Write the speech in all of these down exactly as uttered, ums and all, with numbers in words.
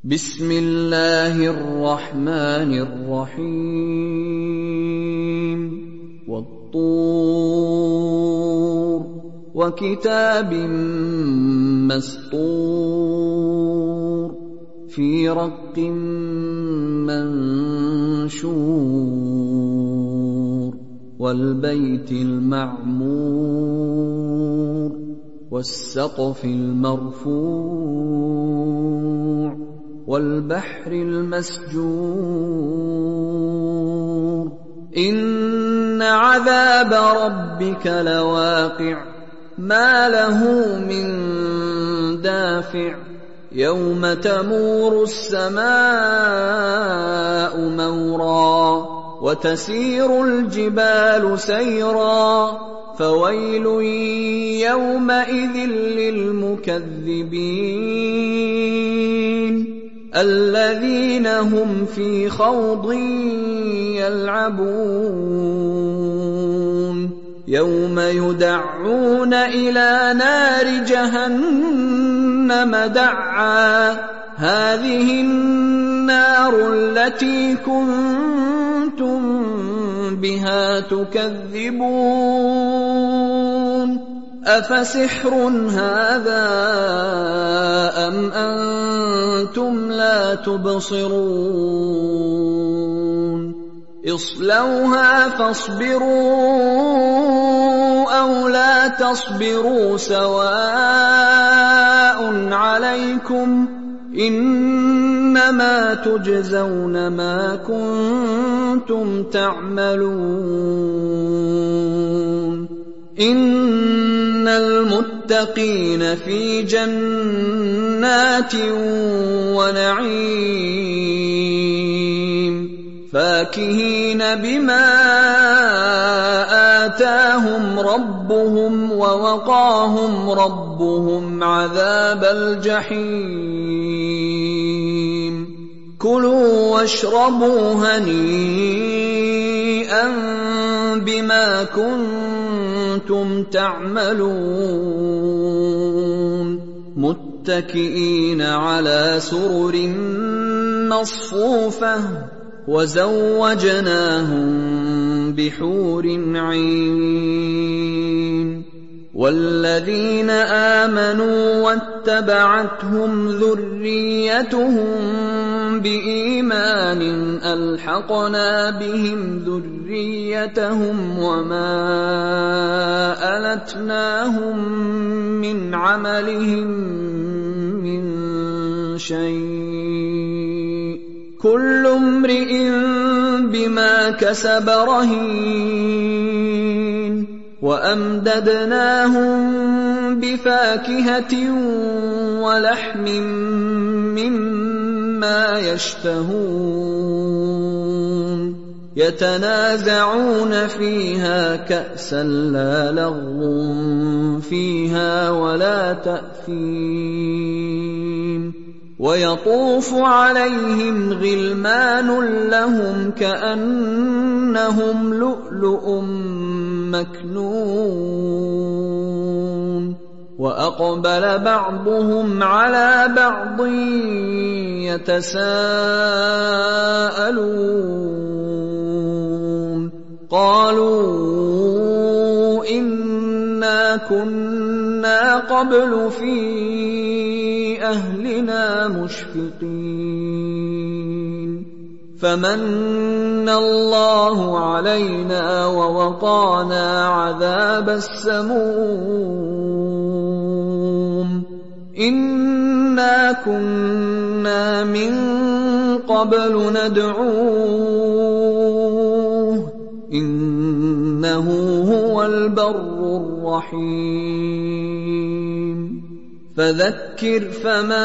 بسم الله الرحمن الرحيم والطور وكتاب مسطور في رق منشور والبيت المعمور والسقف المرفوع والبحر المسجور إن عذاب ربك لواقع ما له من دافع يوم تمور السماء مورا وتسير الجبال سيرا فويل يومئذ للمكذبين الذين هم في خوض يلعبون يوم يدعون إلى نار جهنم دعا هذه النار التي كنتم بها تكذبون أفسحر هذا أم أنتم لا تبصرون اصلوها فاصبروا أو لا تصبروا سواء عليكم إنما تجزون ما كنتم تعملون إن المتقين في جنات ونعيم فاكهين بما آتاهم ربهم ووقاهم ربهم عذاب الجحيم كلوا واشربوا هنيئا بما كنتم تعملون متكئين على سرر مصفوفة وزوجناهم بحور عين والذين آمنوا واتبعتهم ذريتهم بإيمان ألحقنا بهم ذريتهم وما ألتناهم من عملهم من شيء كل امرئ بما كسب رهين وأمددناهم بفاكهة ولحم مما يشتهون يتنازعون فيها كأسا لا لغو فيها ولا تأثيم ويطوف عليهم غلمان لهم كأنهم لؤلؤ مكنون وأقبل بعضهم على بعض يتساءلون قالوا إنا كنا قبل في أهلنا مشفقين فمن الله علينا ووقانا عذاب السموم إنا كنا من قبل ندعوه إنه هو البر الرحيم فذكر فما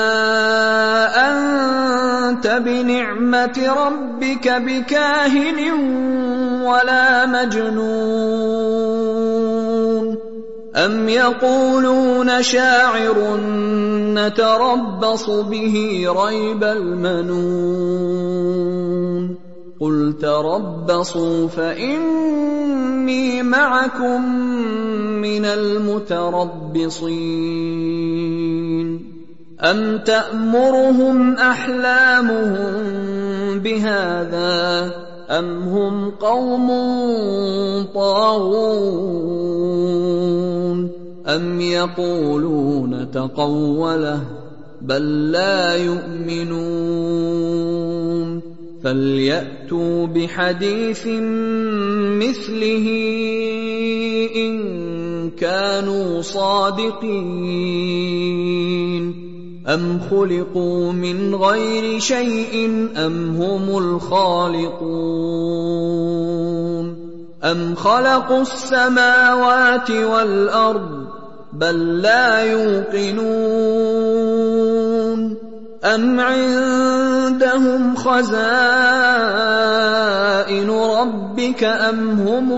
أنت بنعمة ربك بكاهن ولا مجنون أم يقولون شاعر نتربص به ريب المنون قل تربصوا فإني معكم من المتربصين أَمْ تَأْمُرُهُمْ أَحْلَامُهُم بِهَٰذَا أَمْ هُمْ قَوْمٌ طَاغُونَ أَمْ يَقُولُونَ تَقَوَّلَهُ بَل لَّا يُؤْمِنُونَ فَلْيَأْتُوا بِحَدِيثٍ مِّثْلِهِ إِن كَانُوا صَادِقِينَ أَمْ خُلِقُوا مِنْ غَيْرِ شَيْءٍ أَمْ هُمُ الْخَالِقُونَ أَمْ خَلَقُوا السَّمَاوَاتِ وَالْأَرْضَ بَل لَّا يُوقِنُونَ أَمْ عِندَهُمْ خَزَائِنُ رَبِّكَ أَمْ هُمُ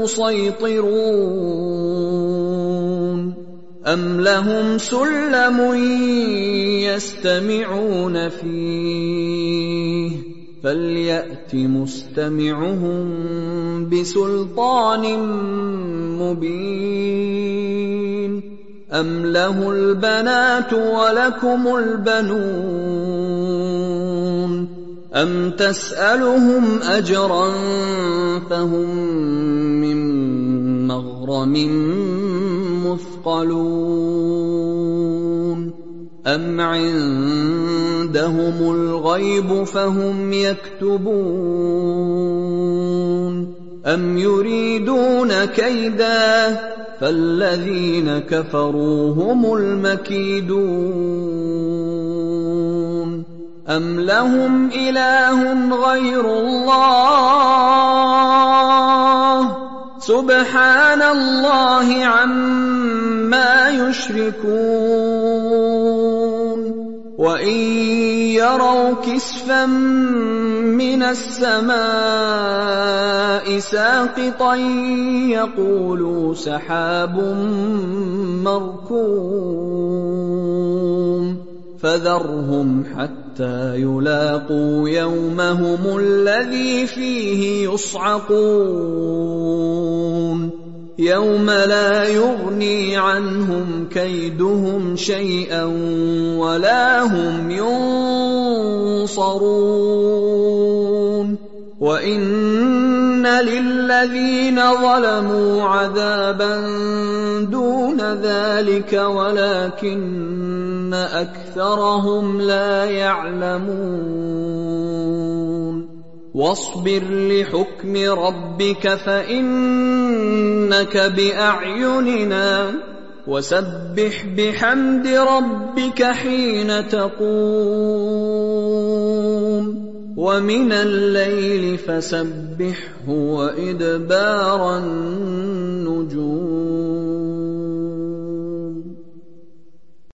الْمُصَيْطِرُونَ أَمْ لَهُمْ سُلَّمٌ يَسْتَمِعُونَ فِيهِ فَلْيَأْتِ مُسْتَمِعُهُم بِسُلْطَانٍ مُّبِينٍ أَمْ لَهُ الْبَنَاتُ وَلَكُمُ الْبَنُونَ أَمْ تَسْأَلُهُمْ أَجْرًا فَهُم مِّن مَّغْرَمٍ مثقلون أم عندهم الغيب فهم يكتبون أم يريدون كيدا فالذين كفروا هم المكيدون أم لهم إله غير الله سبحان الله عما يشركون وإن يروا كسفا من السماء ساقطا يقولوا سحاب مركوم فذرهم حتى يلاقوا يومهم الذي فيه يصعقون يوم لا يغني عنهم كيدهم شيئا ولا هم ينصرون وإن للذين ظلموا عذابا دون ذلك ولكن أكثرهم لا يعلمون واصبر لحكم ربك فإنك بأعيننا وسبح بحمد ربك حين تقوم ومن الليل فسبحه وإدبار النجوم